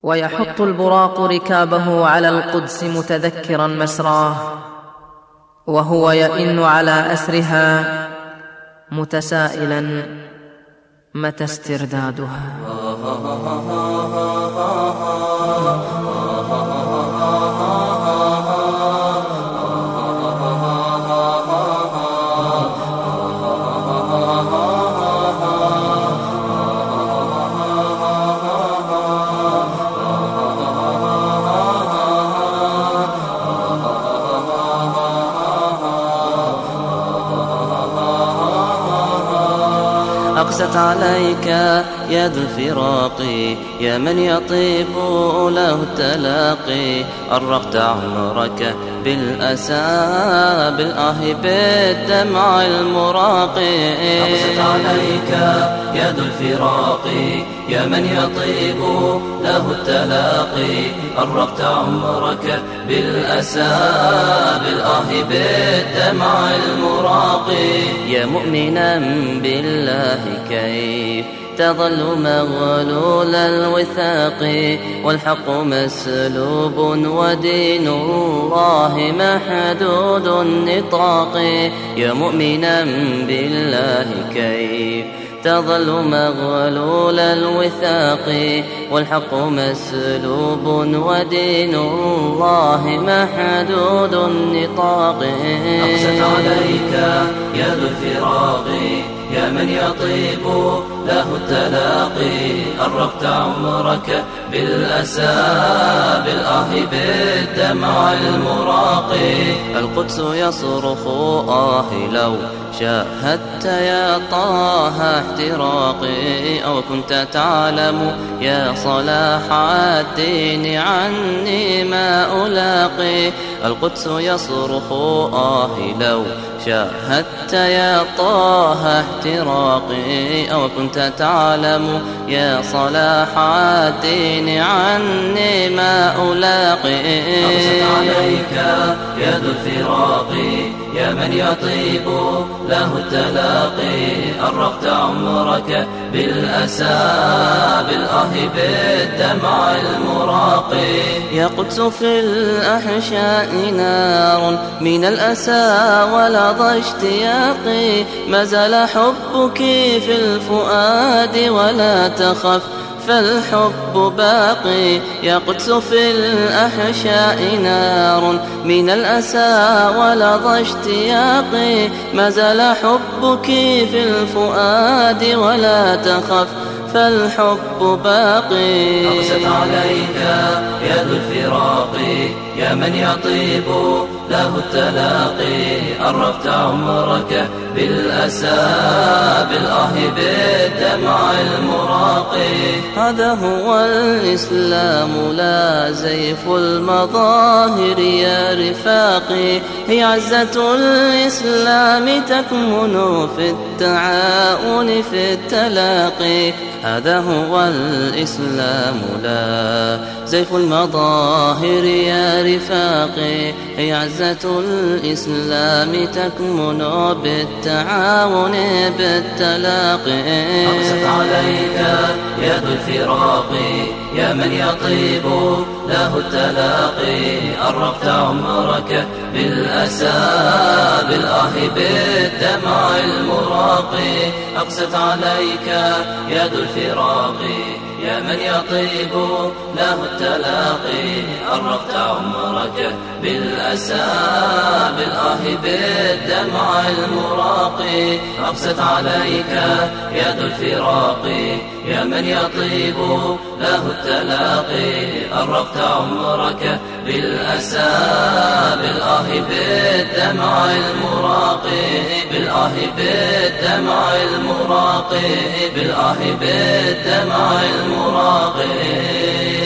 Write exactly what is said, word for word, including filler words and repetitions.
ويحط البراق ركابه على القدس متذكرا مسراه، وهو يئن على أسرها متسائلا متى استردادها. أقست عليك يد الفراق يا من يطيب له التلاقي، أرقت عمرك بالأسى بالآه بالدمع المراقي. أقست عليك يد الفراق يا من يطيب له التلاقي، أرقت عمرك بالأسى بالآه بالدمع المراقي. يا مؤمنا بالله كيف تظل مغلول الوثاق، والحق مسلوب ودين الله محدود النطاق. يا مؤمنا بالله كيف تظل مغلول الوثاق، والحق مسلوب ودين الله محدود النطاق. أقست عليك يد الفراق يا من يطيب له التلاقي، أرقت عمرك بالأسى بالآه بالدمع المراقي. القدس يصرخ آه لو شاهدت يا طه احتراقي، أو كنت تعلم يا صلاح الدين عني ما ألاقي. القدس يصرخ آه لو شاهدت يا طه احتراقي، أو كنت تعلم يا صلاح الدين عني ما ألاقي. أقست عليك يد الفراق يا من يطيب له التلاقي، أرقت عمرك بالأسى بالآه بالدمع المراقي. يا قدس في الأحشاء نار من الأسى ولظى اشتياقي، ما زال حبك في الفؤاد ولا تخف فالحب باقي. يا قدس في الأحشاء نار من الأسى ولظى اشتياقي، ما زال حبك في الفؤاد ولا تخف فالحب باقي. أقست عليك يد الفراق يا من يطيب له التلاقي، أرقت عمرك بالأسى بالآه بالدمع المراقي. هذا هو الإسلام لا زيف المظاهر يا رفاقي، هي عزة الإسلام تكمن في التعاون في التلاقي. هذا هو الإسلام لا زيف المظاهر يا رفاقي، هي عزة الإسلام تكمن بالتعاون بالتلاقي. أقست عليك يد الفراق يا من يطيب له التلاقي، أرقت عمرك بالأسى بالآه بالدمع المراقي. أقست عليك يد الفراق يا من يطيب له التلاقي، أرقت عمرك بالأسى بالآه بالدمع المراقي. أقست عليك يد الفراق يا من يطيب له التلاقي، أرقت عمرك بالأسى بالآه بالدمع المراقي. بالآه بالدمع المراقي. بالآه بالدمع المراقي.